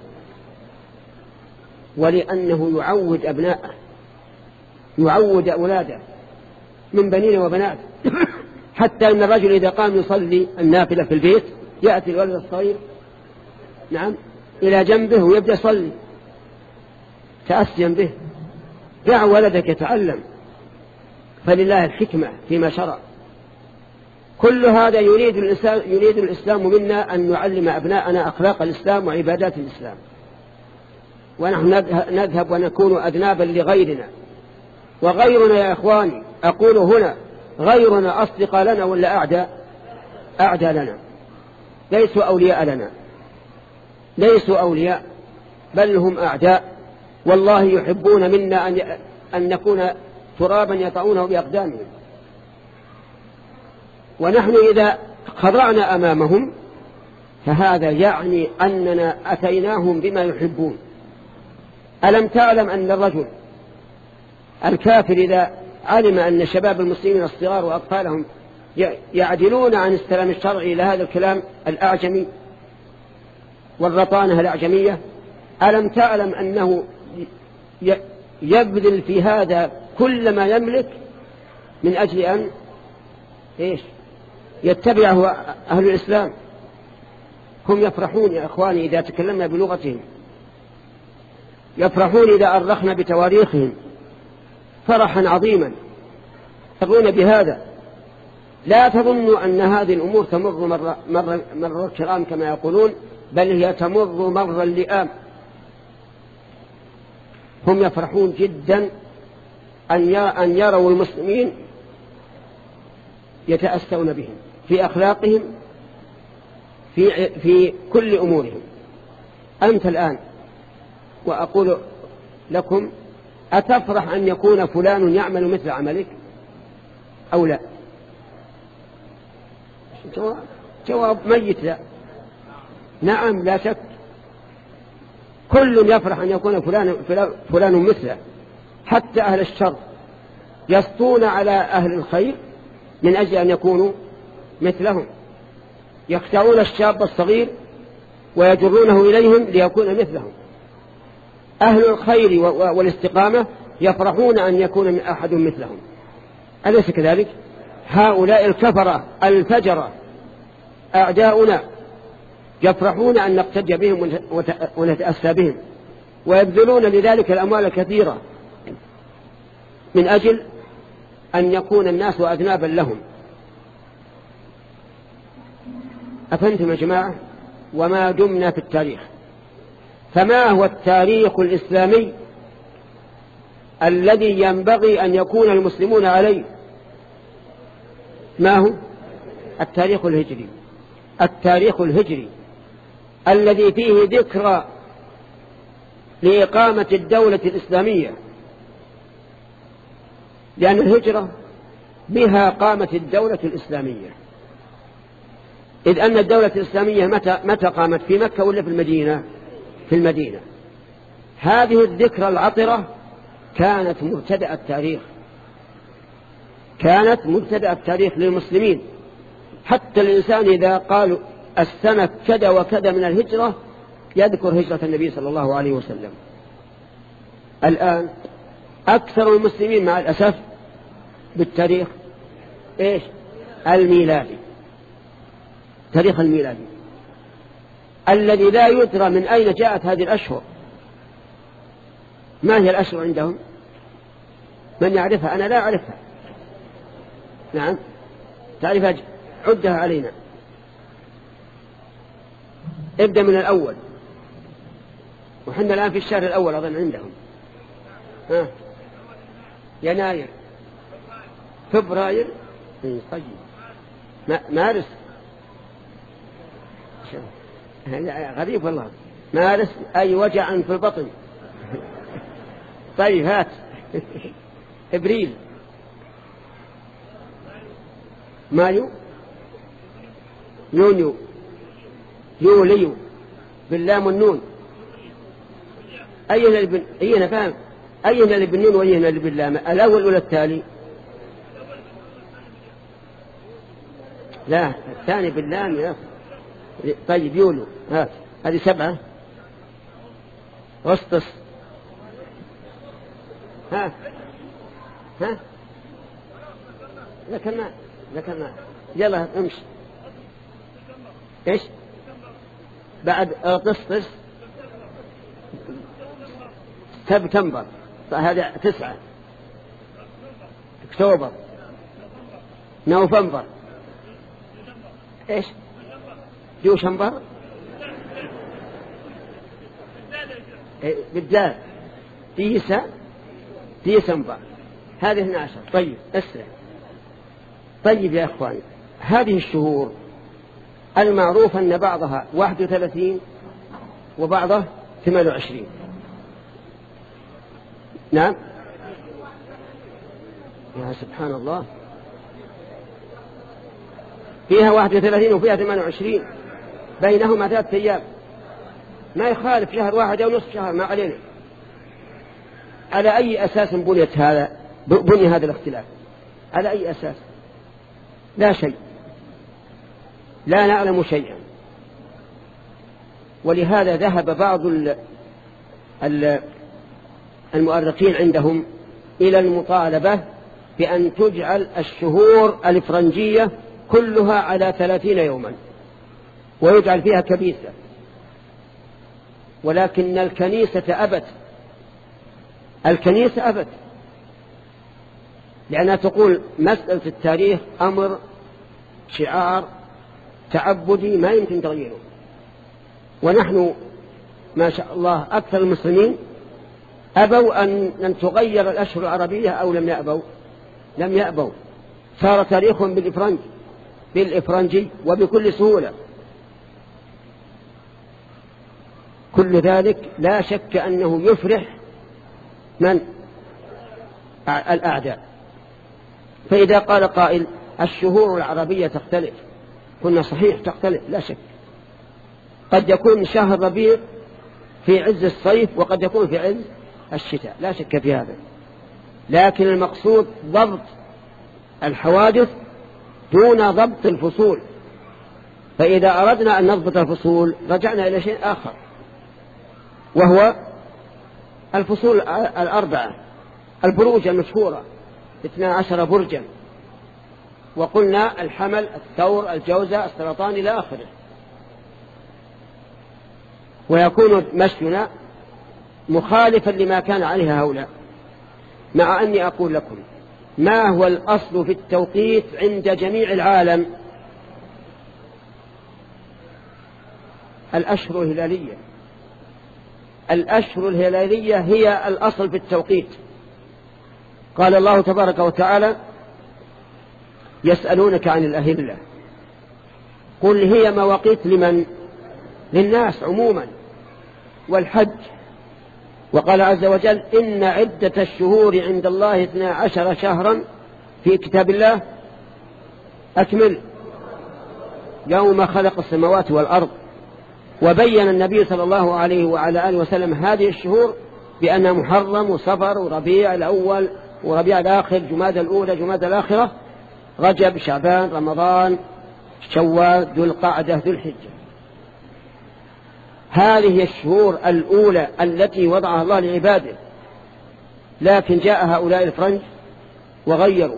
ولأنه يعود أبناءه، يعود أولاده من بنين وبنات حتى أن الرجل إذا قام يصلي النافلة في البيت يأتي الولد الصغير نعم إلى جنبه ويبدأ يصلي تأسيا به. دع ولدك يتعلم، فلله الحكمة فيما شرع. كل هذا يريد الإسلام, يريد الإسلام منا أن نعلم أبناءنا أخلاق الإسلام وعبادات الإسلام، ونحن نذهب ونكون أذنابا لغيرنا. وغيرنا يا إخواني، أقول هنا غيرنا أصدقاء لنا ولا أعداء؟ أعداء لنا، ليسوا أولياء لنا، ليسوا أولياء بل هم أعداء. والله يحبون منا أن, أن نكون ترابا يطعونه بأقدامهم، ونحن إذا خضعنا أمامهم فهذا يعني أننا أتيناهم بما يحبون. ألم تعلم أن الرجل الكافر إذا علم أن شباب المسلمين الصغار وأطفالهم يعدلون عن السلام الشرعي إلى هذا الكلام الأعجمي والرطانة الأعجمية، ألم تعلم أنه يبذل في هذا كل ما يملك من أجل أن إيش يتبعه أهل الإسلام؟ هم يفرحون يا إخواني إذا تكلمنا بلغتهم، يفرحون إذا أرخنا بتواريخهم فرحا عظيما، يرون بهذا. لا تظنوا أن هذه الأمور تمر مر, مر, مر الكرام كما يقولون، بل هي تمر مر اللئام. هم يفرحون جدا أن يروا المسلمين يتأسون بهم في أخلاقهم في, في كل أمورهم. أنت الآن وأقول لكم، أتفرح أن يكون فلان يعمل مثل عملك أو لا؟ جواب ميت لا. نعم لا شك، كل يفرح أن يكون فلان, فلان مثله. حتى أهل الشر يسطون على أهل الخير من أجل أن يكونوا مثلهم، يختارون الشاب الصغير ويجرونه إليهم ليكون مثلهم. أهل الخير والاستقامة يفرحون أن يكون أحد مثلهم، أليس كذلك؟ هؤلاء الكفرة الفجرة أعداؤنا يفرحون أن نقتدي بهم ونتأسى بهم، ويبذلون لذلك الأموال الكثيرة من أجل أن يكون الناس أذنابا لهم. أفهمتم يا جماعة؟ وما دمنا في التاريخ، فما هو التاريخ الإسلامي الذي ينبغي أن يكون المسلمون عليه؟ ما هو؟ التاريخ الهجري. التاريخ الهجري الذي فيه ذكرى لإقامة الدولة الإسلامية، لأن الهجرة بها قامت الدولة الإسلامية. إذ أن الدولة الإسلامية متى, متى قامت؟ في مكة ولا في المدينة؟ في المدينة. هذه الذكرى العطرة كانت مبتدأ التاريخ، كانت مبتدأ التاريخ للمسلمين. حتى الإنسان إذا قالوا السنة كذا وكذا من الهجرة يذكر هجرة النبي صلى الله عليه وسلم. الآن أكثر المسلمين مع الأسف بالتاريخ إيش؟ الميلادي، تاريخ الميلادي الذي لا يدرى من أين جاءت هذه الأشهر. ما هي الأشهر عندهم؟ من يعرفها؟ أنا لا أعرفها. نعم تعرفها، عدها علينا. ابدأ من الأول. وحنا الآن في الشهر الأول أظن عندهم. ها يناير فبراير طيب مارس غريب والله. مارس أي وجع في البطن. طيب هات إبريل مايو يونيو يوليو باللام والنون. أينا اللي بن... أينا فاهم أينا اللي بالنون وأينا اللي باللام الأول ولا التالي؟ لا الثاني باللام يا أخي. طيب يوليو هات هذه سبعة. أغسطس ها ها ذكرنا ذكرنا يلا امشي. ايش بعد أغسطس سبتمبر هذا تسعة. أكتوبر نوفمبر ايش ديوشمبر إيه بالدال ديسا ديسمبر هذه اثنا عشر. طيب اسرع. طيب يا أخوان هذه الشهور المعروف أن بعضها واحد وثلاثين وبعضها ثمان وعشرين. نعم يا سبحان الله فيها واحد وثلاثين وفيها ثمان وعشرين بينهما ثلاثة أيام ما يخالف شهر واحد أو نصف شهر ما علينا. على أي أساس بنيت هذا بني هذا الاختلاف؟ على أي أساس؟ لا شيء لا نعلم شيئا. ولهذا ذهب بعض المؤرخين عندهم إلى المطالبة بأن تجعل الشهور الإفرنجية كلها على ثلاثين يوما ويجعل فيها كبيسة. ولكن الكنيسة أبت الكنيسة أبت لأنها تقول مسألة التاريخ أمر شعار تعبدي ما يمكن تغييره. ونحن ما شاء الله أكثر المسلمين أبوا أن تغير الأشهر العربية أو لم يأبوا لم يأبوا. صار تاريخهم بالإفرنج بالإفرنجي وبكل سهولة. كل ذلك لا شك أنه يفرح من الأعداء. فإذا قال قائل الشهور العربية تختلف قلنا صحيح تختلف لا شك. قد يكون شهر ربيع في عز الصيف وقد يكون في عز الشتاء لا شك في هذا. لكن المقصود ضبط الحوادث دون ضبط الفصول. فإذا أردنا أن نضبط الفصول رجعنا إلى شيء آخر وهو الفصول الأربعة البروج المشهورة اثنا عشر برجا. وقلنا الحمل الثور الجوزة السرطان إلى آخره. ويكون مشينا مخالفا لما كان عليه هؤلاء. مع أني أقول لكم ما هو الأصل في التوقيت عند جميع العالم؟ الأشهر الهلالية. الأشهر الهلالية هي الأصل في التوقيت. قال الله تبارك وتعالى يسألونك عن الأهلة قل هي مواقيت لمن؟ للناس عموما والحج. وقال عز وجل إن عدة الشهور عند الله اثنا عشر شهرا في كتاب الله أكمل يوم خلق السماوات والأرض. وبين النبي صلى الله عليه وعلى آله وسلم هذه الشهور بأنها محرم وصفر وربيع الأول وربيع الآخر جمادى الأولى جمادى الآخرة رجب شعبان رمضان شوال ذو القعدة ذو الحجة. هذه الشهور الأولى التي وضعها الله لعباده. لكن جاء هؤلاء الفرنج وغيروا.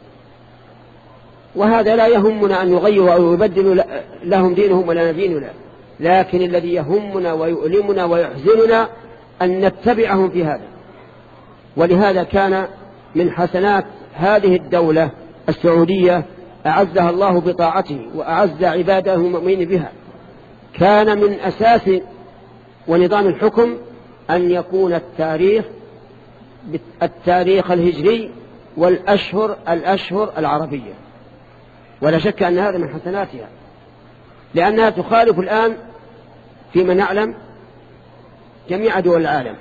وهذا لا يهمنا أن يغيروا أو يبدلوا لهم دينهم ولا دين له. لكن الذي يهمنا ويؤلمنا ويحزننا أن نتبعهم في هذا. ولهذا كان من حسنات هذه الدولة السعودية أعزها الله بطاعته وأعز عباده المؤمنين بها. كان من أساس ونظام الحكم أن يكون التاريخ التاريخ الهجري والأشهر الأشهر العربية، ولا شك أن هذا من حسناتها، لأنها تخالف الآن فيما نعلم جميع دول العالم.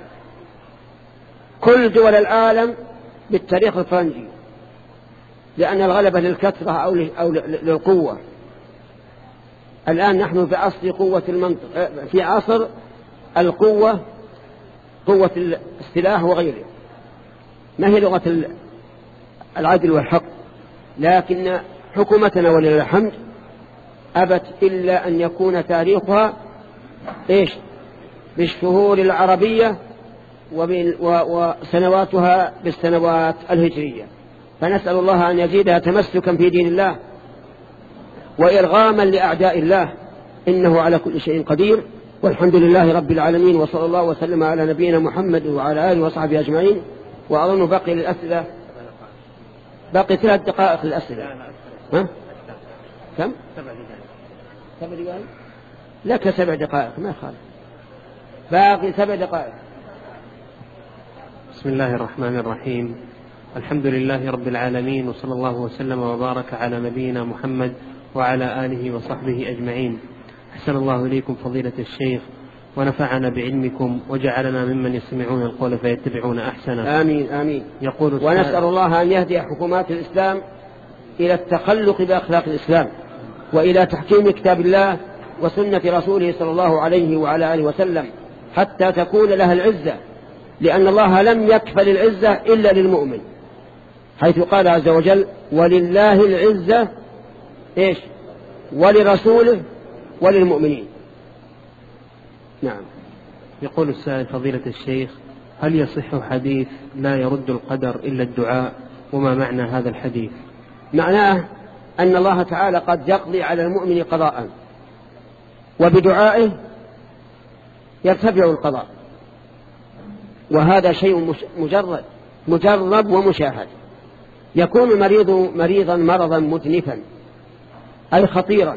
كل دول العالم بالتاريخ الفرنجي، لأن الغلبة للكثرة أو للقوة. الآن نحن في عصر قوة المنطق، في عصر القوة، قوة السلاح وغيره، ما هي لغة العدل والحق. لكن حكومتنا ولله الحمد أبت إلا أن يكون تاريخها إيش بالشهور العربية وسنواتها بالسنوات الهجرية. فنسأل الله أن يزيدها تمسكا في دين الله وإرغاما لأعداء الله، إنه على كل شيء قدير. والحمد لله رب العالمين، وصلى الله وسلم على نبينا محمد وعلى آله وصحبه أجمعين. وأظن باقي للأسئلة باقي ثلاث دقائق للأسئلة. ها؟ كم؟ سبع دقائق. لك سبع دقائق ما خالف، باقي سبع دقائق. بسم الله الرحمن الرحيم. الحمد لله رب العالمين، وصلى الله وسلم وبارك على نبينا محمد وعلى آله وصحبه أجمعين. أحسن الله إليكم فضيلة الشيخ، ونفعنا بعلمكم وجعلنا ممن يستمعون القول فيتبعون أحسنه. آمين آمين. يقول ونسأل الله أن يهدي حكومات الإسلام إلى التخلق بأخلاق الإسلام، وإلى تحكيم كتاب الله وسنة رسوله صلى الله عليه وعلى آله وسلم، حتى تكون لها العزة، لأن الله لم يكفل العزة إلا للمؤمن، حيث قال عز وجل: ولله العزة إيش ولرسوله وللمؤمنين. نعم. يقول السائل فضيلة الشيخ: هل يصح حديث لا يرد القدر إلا الدعاء؟ وما معنى هذا الحديث؟ معناه أن الله تعالى قد يقضي على المؤمن قضاء، وبدعائه يرتفع القضاء، وهذا شيء مجرد مجرب ومشاهد. يكون المريض مريضا مرضا مدنفا أي خطيرا،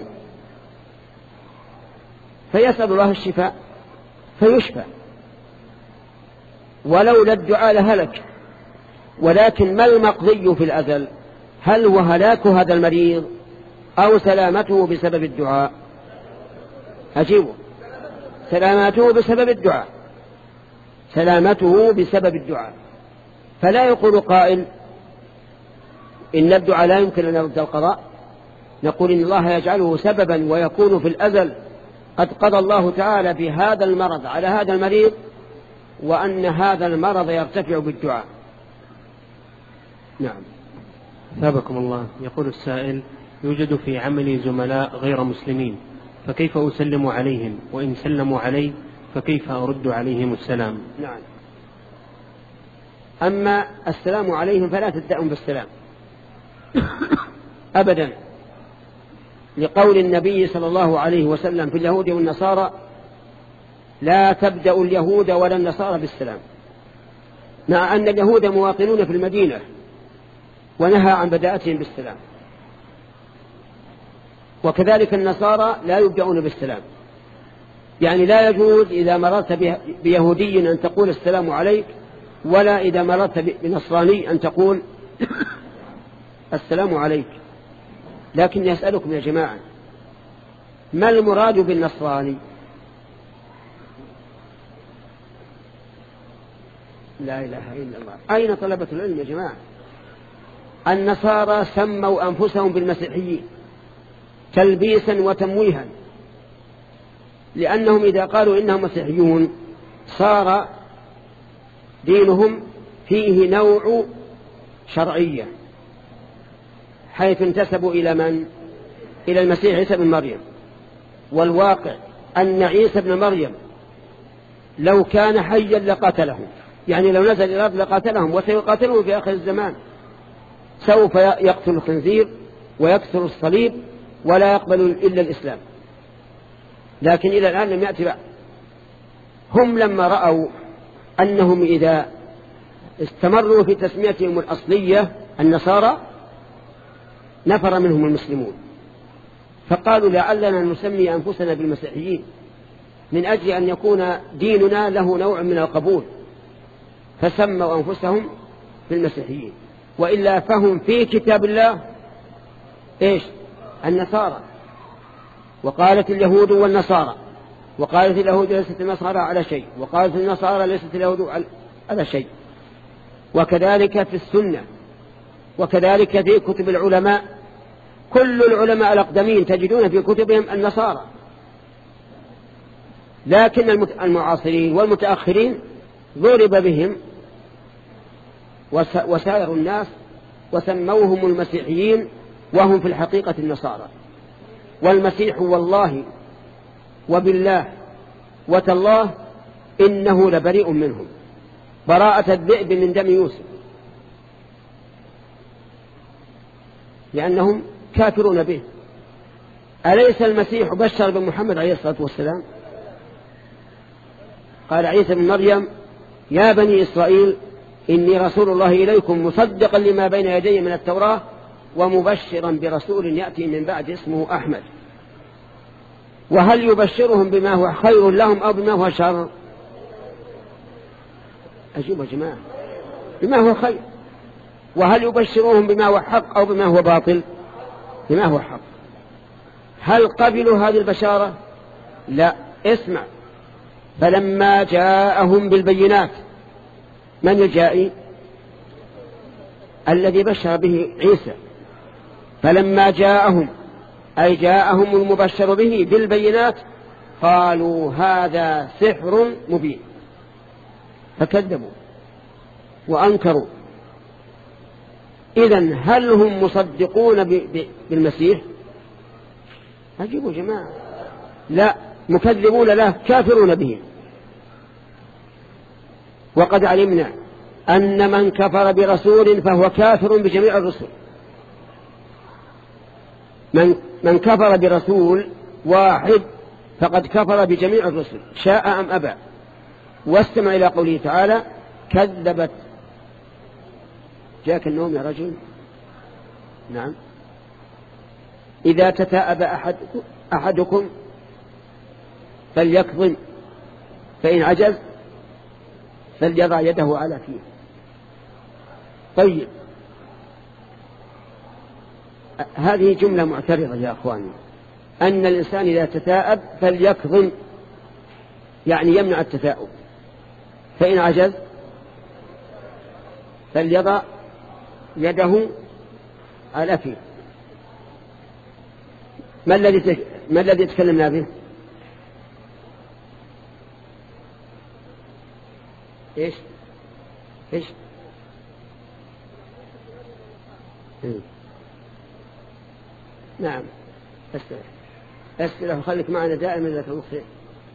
فيسأل الله الشفاء فيشفى، ولولا الدعاء لهلك. ولكن ما المقضي في الأزل؟ هل هو هلاك هذا المريض أو سلامته بسبب الدعاء؟ أجيبه: سلامته بسبب الدعاء، سلامته بسبب الدعاء. فلا يقول قائل إن الدعاء لا يمكن أن يرد القضاء. نقول إن الله يجعله سببا، ويكون في الأزل قد قضى الله تعالى في هذا المرض على هذا المريض، وأن هذا المرض يرتفع بالدعاء. نعم. ثابكم الله. يقول السائل: يوجد في عملي زملاء غير مسلمين، فكيف أسلم عليهم؟ وإن سلموا علي فكيف أرد عليهم السلام؟ نعم. أما السلام عليهم فلا تبدأهم بالسلام أبدا، لقول النبي صلى الله عليه وسلم في اليهود والنصارى: لا تبدأ اليهود ولا النصارى بالسلام، مع أن اليهود مواطنون في المدينة ونهى عن بداءتهم بالسلام. وكذلك النصارى لا يبدأون بالسلام، يعني لا يجوز إذا مررت بيهودي أن تقول السلام عليك، ولا إذا مررت بنصراني أن تقول السلام عليك. لكن يسألكم يا جماعة، ما المراد بالنصراني؟ لا إله إلا الله. أين طلبة العلم يا جماعة؟ النصارى سموا أنفسهم بالمسيحيين تلبيسا وتمويها، لأنهم إذا قالوا إنهم مسيحيون صار دينهم فيه نوع شرعية، حيث انتسبوا إلى من؟ إلى المسيح عيسى بن مريم. والواقع أن عيسى بن مريم لو كان حيا لقاتلهم، يعني لو نزل إلى الأرض لقاتلهم، وسيقاتلهم في آخر الزمان. سوف يقتل الخنزير ويكسر الصليب ولا يقبل إلا الإسلام، لكن إلى الآن لم يأتي بعد. هم لما رأوا أنهم إذا استمروا في تسميتهم الأصلية النصارى نفر منهم المسلمون، فقالوا لعلنا نسمي أنفسنا بالمسيحيين، من أجل أن يكون ديننا له نوع من القبول، فسموا أنفسهم بالمسيحيين، وإلا فهم في كتاب الله إيش؟ النصارى. وقالت اليهود والنصارى، وقالت اليهود ليست النصارى على شيء، وقالت النصارى ليست اليهود على شيء. وكذلك في السنة، وكذلك في كتب العلماء، كل العلماء الأقدمين تجدون في كتبهم النصارى، لكن المعاصرين والمتأخرين ضرب بهم وسائر الناس وسموهم المسيحيين، وهم في الحقيقة النصارى. والمسيح والله وبالله وتالله إنه لبريء منهم براءة الذئب من دم يوسف، لأنهم كافرون به. أليس المسيح بشر بمحمد عليه الصلاة والسلام؟ قال عيسى بن مريم: يا بني إسرائيل إني رسول الله إليكم مصدقا لما بين يدي من التوراة ومبشرا برسول يأتي من بعد اسمه أحمد. وهل يبشرهم بما هو خير لهم أو بما هو شر؟ أجيبوا يا جماعة، بما هو خير. وهل يبشرهم بما هو حق أو بما هو باطل؟ بما هو حق. هل قبلوا هذه البشارة؟ لا. اسمع: فلما جاءهم بالبينات، من الجائي؟ الذي بشر به عيسى. فلما جاءهم أي جاءهم المبشر به بالبينات قالوا هذا سحر مبين، فكذبوا وأنكروا. إذن هل هم مصدقون بالمسيح؟ أجيبوا جماعة، لا، مكذبون له، كافرون به. وقد علمنا أن من كفر برسول فهو كافر بجميع الرسل. من, من كفر برسول واحد فقد كفر بجميع الرسل شاء أم أبى. واستمع إلى قوله تعالى: كذبت. جاك النوم يا رجل؟ نعم. إذا تتأب أحد أحدكم فليكظم، فإن عجز فليضع يده على فيه. طيب، هذه جملة معترضة يا أخواني، أن الإنسان إذا تثاءب فليكظم، يعني يمنع التثاؤب، فإن عجز فليضع يده على فيه. ما الذي ما الذي تكلمنا به؟ إيش إيش إيه؟ نعم، أسئلة أسئلة وخليك معنا دائما إذا كان خير.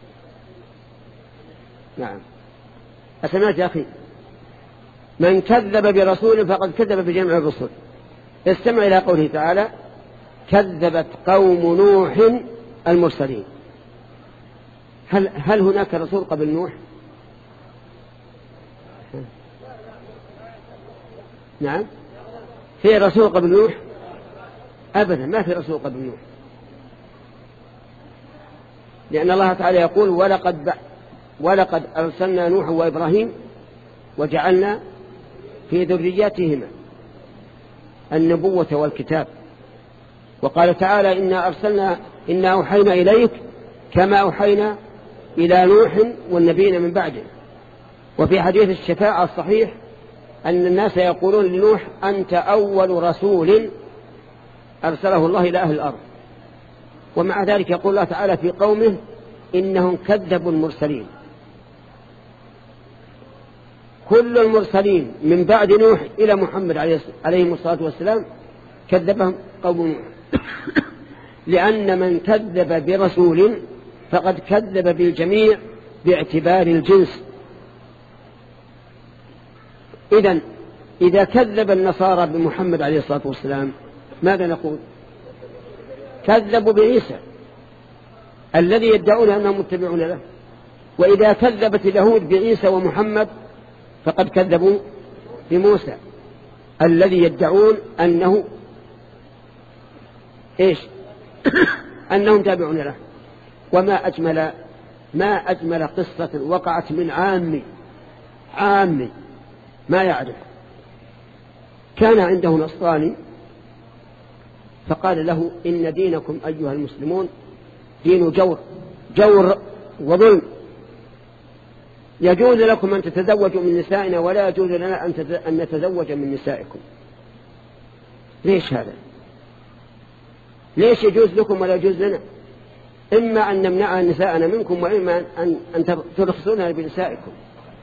نعم. أسمعت يا أخي؟ من كذب برسول فقد كذب بجميع الرسل. استمع إلى قوله تعالى: كذبت قوم نوح المرسلين. هل, هل هناك رسول قبل نوح؟ نعم، في رسول قبل نوح؟ أبدا ما في رسول قبل نوح، لأن الله تعالى يقول: ولقد ولقد أرسلنا نوح وإبراهيم وجعلنا في ذرياتهما النبوة والكتاب. وقال تعالى: إنا أرسلنا إنا أوحينا إليك كما أوحينا إلى نوح والنبيين من بعده. وفي حديث الشفاعة الصحيح أن الناس يقولون لنوح: أنت أول رسول أرسله الله إلى أهل الأرض. ومع ذلك يقول الله تعالى في قومه: إنهم كذبوا المرسلين. كل المرسلين من بعد نوح إلى محمد عليه الصلاة والسلام كذبهم قوم نوح. لأن من كذب برسول فقد كذب بالجميع باعتبار الجنس. إذن إذا كذب النصارى بمحمد عليه الصلاة والسلام ماذا نقول؟ كذبوا بعيسى الذي يدعون أنهم متبعون له. وإذا كذبت اليهود بعيسى ومحمد فقد كذبوا بموسى الذي يدعون أنه إيش؟ أنهم تابعون له. وما أجمل ما أجمل قصة وقعت من عامي عامي ما يعرف. كان عنده نصراني فقال له إن دينكم أيها المسلمون دين جور جور وظلم، يجوز لكم أن تتزوجوا من نسائنا ولا يجوز لنا أن نتزوج من نسائكم. ليش هذا؟ ليش يجوز لكم ولا يجوز لنا؟ إما أن نمنع نساءنا منكم وإما أن ترخصونها بنسائكم.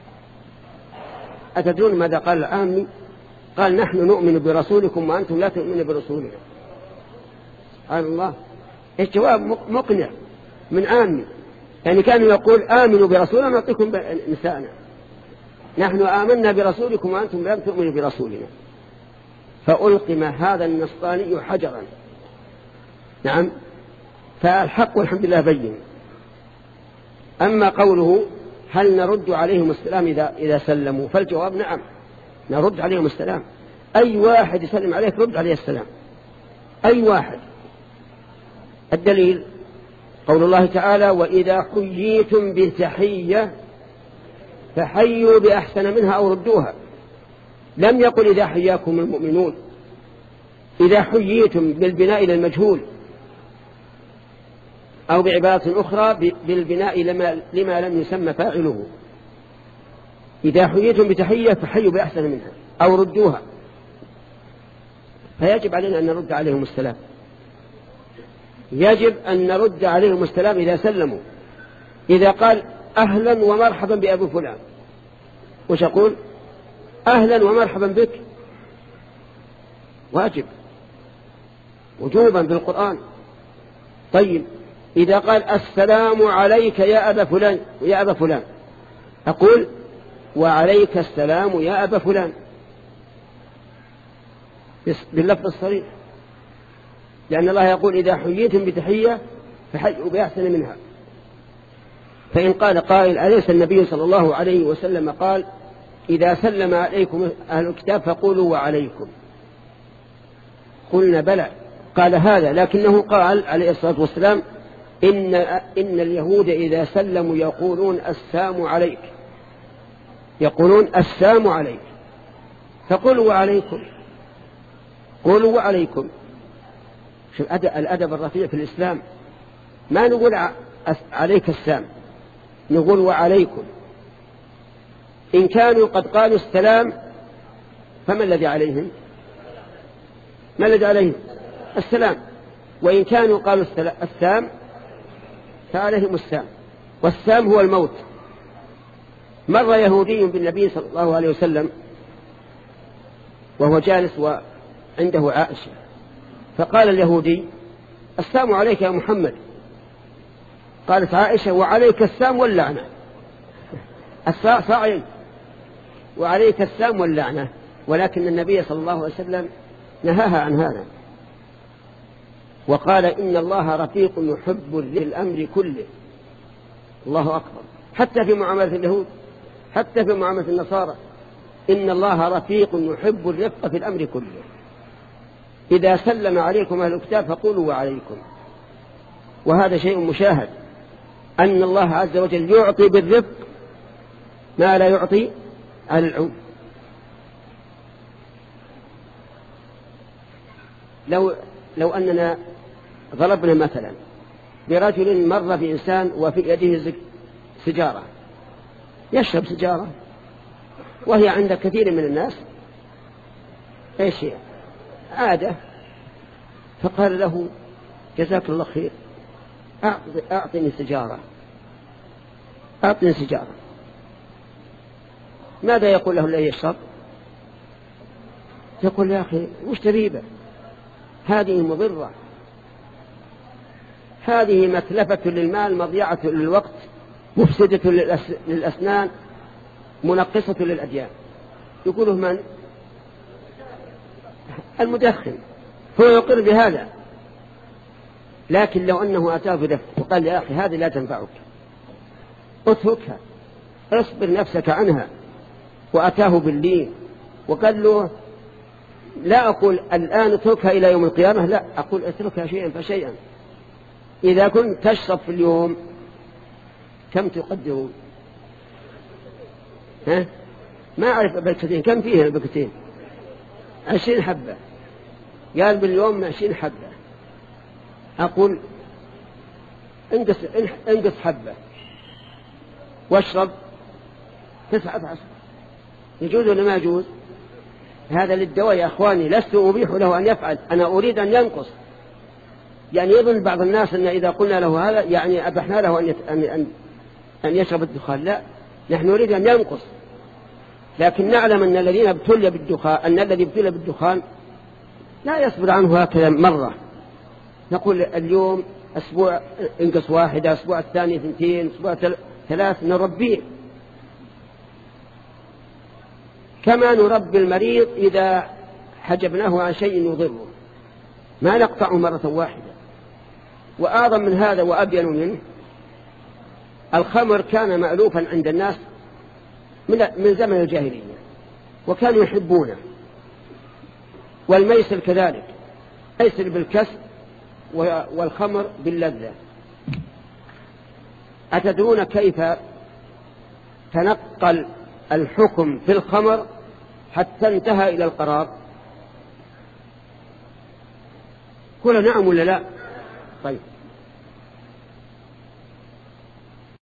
أتدرون ماذا قال العامي؟ قال نحن نؤمن برسولكم وأنتم لا تؤمنون برسولنا. قال الله الجواب مقنع من عامي، يعني كانوا يقول آمنوا برسولنا نعطيكم نساءنا، نحن آمنا برسولكم وأنتم لم تؤمنوا برسولنا. فألقم هذا النصراني حجرا. نعم، فالحق والحمد لله بين. أما قوله هل نرد عليهم السلام إذا, إذا سلموا، فالجواب نعم نرد عليهم السلام. أي واحد يسلم عليك رد عليه السلام، أي واحد. الدليل قول الله تعالى وإذا حييتم بتحية فحيوا بأحسن منها أو ردوها. لم يقل إذا حياكم المؤمنون، إذا حييتم بالبناء إلى المجهول، أو بعبارة أخرى بالبناء لما, لما لم يسمى فاعله. إذا حييتم بتحية فحيوا بأحسن منها أو ردوها. فيجب علينا أن نرد عليهم السلام، يجب أن نرد عليهم السلام إذا سلموا. إذا قال أهلا ومرحبا بأبو فلان، وش أقول؟ أهلا ومرحبا بك، واجب وجوبا بالقرآن. طيب إذا قال السلام عليك يا أبا فلان يا أبا فلان، أقول وعليك السلام يا أبا فلان باللفظ الصريح، لأن الله يقول إذا حييتم بتحية فحيوا بأحسن منها. فإن قال قائل أليس النبي صلى الله عليه وسلم قال إذا سلم عليكم أهل الكتاب فقولوا وعليكم؟ قلنا بلى، قال هذا، لكنه قال عليه الصلاة والسلام إن, إن اليهود إذا سلموا يقولون السلام عليك، يقولون السلام عليك، فقولوا وعليكم، قولوا وعليكم. شوف الأدب الرفيع في الإسلام، ما نقول عليك السلام، نقول وعليكم. إن كانوا قد قالوا السلام فما الذي عليهم؟ ما الذي عليهم؟ السلام. وإن كانوا قالوا السلام فعليهم السلام، والسلام هو الموت. مر يهودي بالنبي صلى الله عليه وسلم وهو جالس وعنده عائشة، فقال اليهودي السلام عليك يا محمد. قالت عائشة وعليك السلام واللعنة. السلام وعليك السلام واللعنة، ولكن النبي صلى الله عليه وسلم نهاها عن هذا وقال إن الله رفيق يحب الأمر كله. الله أكبر. حتى في معاملة اليهود، حتى في معاملة النصارى، إن الله رفيق يحب الرفق في الأمر كله. إذا سلم عليكم أهل الكتاب فقولوا وعليكم. وهذا شيء مشاهد، أن الله عز وجل يعطي بالرفق ما لا يعطي على العنف. لو, لو أننا ضربنا مثلا برجل مر بإنسان وفي يده سجارة، يشرب سجارة وهي عند كثير من الناس ايش هي؟ عادة. فقال له جزاك الله خير أعطني سجارة، أعطني سجارة. ماذا يقول له الذي يشرب؟ يقول يا أخي وش تريبه؟ هذه مضرة، هذه متلفة للمال، مضيعة للوقت، مفسدة للأسنان، منقصة للأديان. يقوله من؟ المدخن. هو يقر بهذا. لكن لو أنه أتاه بدفع وقال يا أخي هذه لا تنفعك، اتركها، اصبر نفسك عنها، وأتاه باللين وقال له لا أقول الآن اتركها إلى يوم القيامة، لا أقول اتركها شيئا فشيئا. إذا كنت تشرب في اليوم كم تقدرون؟ ها؟ ما أعرف بلكتين كم فيها البلكتين؟ عشرين حبة. قال باليوم عشرين حبة. أقول انقص انقص حبة واشرب تسعة عشر. يجوز ولا ما يجوز؟ هذا للدواء يا أخواني، لست أبيح له أن يفعل، أنا أريد أن ينقص. يعني يظن بعض الناس أن إذا قلنا له هذا يعني أبحنا له أن أن أن يشرب الدخان. لا، نحن نريد أن ينقص، لكن نعلم أن الذين ابتلي بالدخان أن الذي ابتلي بالدخان لا يصبر عنه هكذا مرة. نقول اليوم أسبوع انقص واحدة، أسبوع الثاني اثنتين، أسبوع ثلاث، نربيه كما نربي المريض إذا حجبناه عن شيء يضره، ما نقطعه مرة واحدة. وأعظم من هذا وأبين منه، الخمر كان مألوفا عند الناس من زمن الجاهلية وكانوا يحبونه، والميسر كذلك، الميسر بالكسب والخمر باللذة. أتدرون كيف تنقل الحكم في الخمر حتى انتهى إلى القرار؟ قل نعم ولا لا؟ طيب